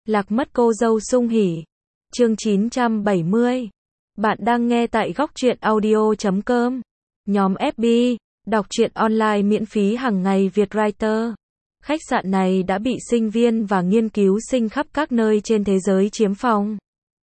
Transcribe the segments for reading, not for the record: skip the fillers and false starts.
Lạc mất cô dâu Sung Hỉ. Chương 970. Bạn đang nghe tại góc truyện audio.com. Nhóm FB, đọc truyện online miễn phí hàng ngày Vietwriter. Khách sạn này đã bị sinh viên và nghiên cứu sinh khắp các nơi trên thế giới chiếm phòng.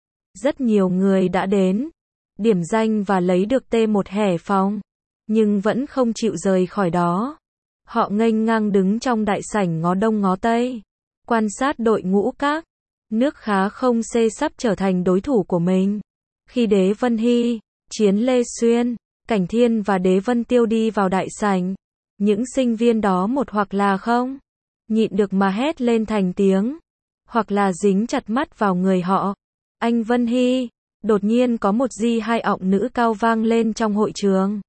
Rất nhiều người đã đến, điểm danh và lấy được T1 hẻ phòng, nhưng vẫn không chịu rời khỏi đó. Họ nghênh ngang đứng trong đại sảnh ngó đông ngó tây, quan sát đội ngũ các nước khá không xê sắp trở thành đối thủ của mình. Khi Đế Vân Hy, Chiến Lê Xuyên, Cảnh Thiên và Đế Vân Tiêu đi vào đại sảnh, những sinh viên đó một hoặc là không nhịn được mà hét lên thành tiếng, hoặc là dính chặt mắt vào người họ. Anh Vân Hy, đột nhiên có một hai ọng nữ cao vang lên trong hội trường.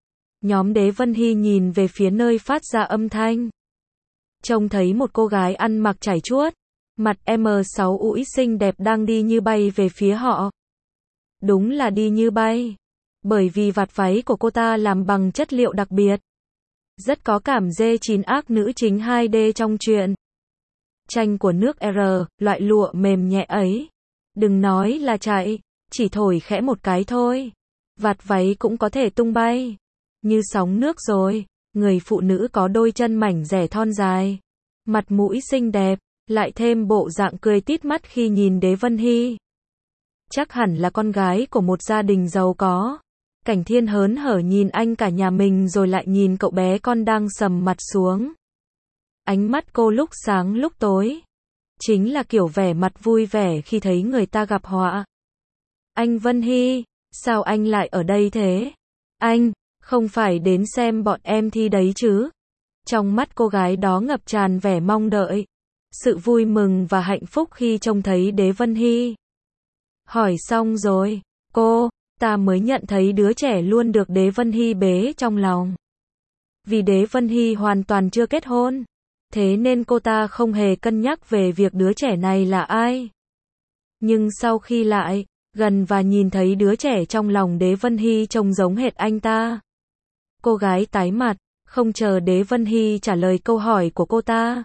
Nhóm Đế Vân Hy nhìn về phía nơi phát ra âm thanh. Trông thấy một cô gái ăn mặc trải chuốt, mặt M6 ũi xinh đẹp đang đi như bay về phía họ. Đúng là đi như bay, bởi vì vạt váy của cô ta làm bằng chất liệu đặc biệt. Rất có cảm D9 ác nữ chính 2D trong truyện tranh của nước R, loại lụa mềm nhẹ ấy. Đừng nói là chạy, chỉ thổi khẽ một cái thôi, vạt váy cũng có thể tung bay như sóng nước rồi. Người phụ nữ có đôi chân mảnh dẻ thon dài, mặt mũi xinh đẹp, lại thêm bộ dạng cười tít mắt khi nhìn Đế Vân Hy. Chắc hẳn là con gái của một gia đình giàu có. Cảnh Thiên hớn hở nhìn anh cả nhà mình rồi lại nhìn cậu bé con đang sầm mặt xuống. Ánh mắt cô lúc sáng lúc tối, chính là kiểu vẻ mặt vui vẻ khi thấy người ta gặp họa. Anh Vân Hy, sao anh lại ở đây thế? Anh, không phải đến xem bọn em thi đấy chứ? Trong mắt cô gái đó ngập tràn vẻ mong đợi, sự vui mừng và hạnh phúc khi trông thấy Đế Vân Hy. Hỏi xong rồi, ta mới nhận thấy đứa trẻ luôn được Đế Vân Hy bế trong lòng. Vì Đế Vân Hy hoàn toàn chưa kết hôn, thế nên cô ta không hề cân nhắc về việc đứa trẻ này là ai. Nhưng sau khi lại gần và nhìn thấy đứa trẻ trong lòng Đế Vân Hy trông giống hệt anh ta, cô gái tái mặt, không chờ Đế Vân Hy trả lời câu hỏi của cô ta.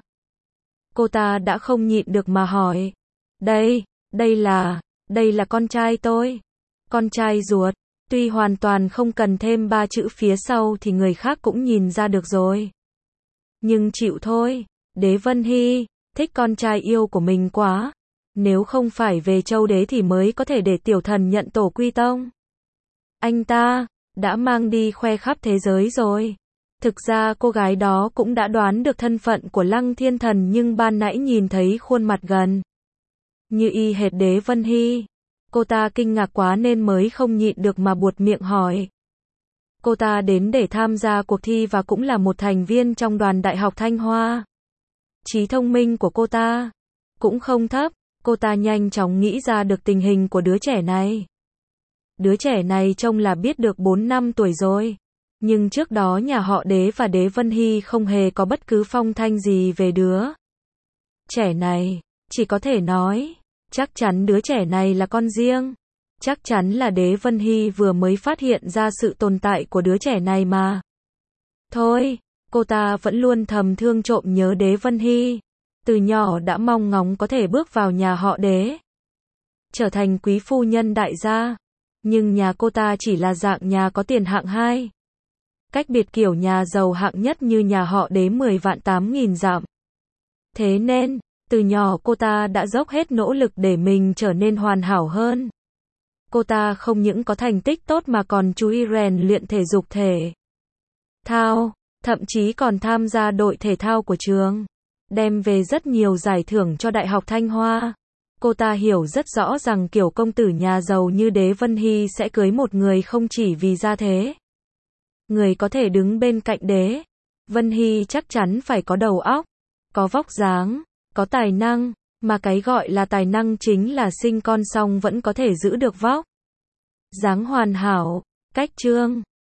Cô ta đã không nhịn được mà hỏi. Đây là con trai tôi. Con trai ruột, tuy hoàn toàn không cần thêm 3 chữ phía sau thì người khác cũng nhìn ra được rồi. Nhưng chịu thôi, Đế Vân Hy thích con trai yêu của mình quá. Nếu không phải về Châu Đế thì mới có thể để tiểu thần nhận tổ quy tông. Anh ta đã mang đi khoe khắp thế giới rồi. Thực ra cô gái đó cũng đã đoán được thân phận của Lăng Thiên Thần, nhưng ban nãy nhìn thấy khuôn mặt gần như y hệt Đế Vân Hy, cô ta kinh ngạc quá nên mới không nhịn được mà buột miệng hỏi. Cô ta đến để tham gia cuộc thi và cũng là một thành viên trong đoàn Đại học Thanh Hoa. Trí thông minh của cô ta cũng không thấp, cô ta nhanh chóng nghĩ ra được tình hình của đứa trẻ này. Đứa trẻ này trông là biết được 4 năm tuổi rồi, nhưng trước đó nhà họ Đế và Đế Vân Hy không hề có bất cứ phong thanh gì về đứa trẻ này. Chỉ có thể nói, chắc chắn đứa trẻ này là con riêng. Chắc chắn là Đế Vân Hy vừa mới phát hiện ra sự tồn tại của đứa trẻ này mà. Thôi, cô ta vẫn luôn thầm thương trộm nhớ Đế Vân Hy. Từ nhỏ đã mong ngóng có thể bước vào nhà họ Đế, trở thành quý phu nhân đại gia. Nhưng nhà cô ta chỉ là dạng nhà có tiền hạng 2. Cách biệt kiểu nhà giàu hạng nhất như nhà họ Đế 10 vạn 8.000 dặm. Thế nên, từ nhỏ cô ta đã dốc hết nỗ lực để mình trở nên hoàn hảo hơn. Cô ta không những có thành tích tốt mà còn chú ý rèn luyện thể dục thể thao, thậm chí còn tham gia đội thể thao của trường, đem về rất nhiều giải thưởng cho Đại học Thanh Hoa. Cô ta hiểu rất rõ rằng kiểu công tử nhà giàu như Đế Vân Hy sẽ cưới một người không chỉ vì gia thế. Người có thể đứng bên cạnh Đế Vân Hy chắc chắn phải có đầu óc, có vóc dáng, có tài năng, mà cái gọi là tài năng chính là sinh con xong vẫn có thể giữ được vóc dáng hoàn hảo. Cách chương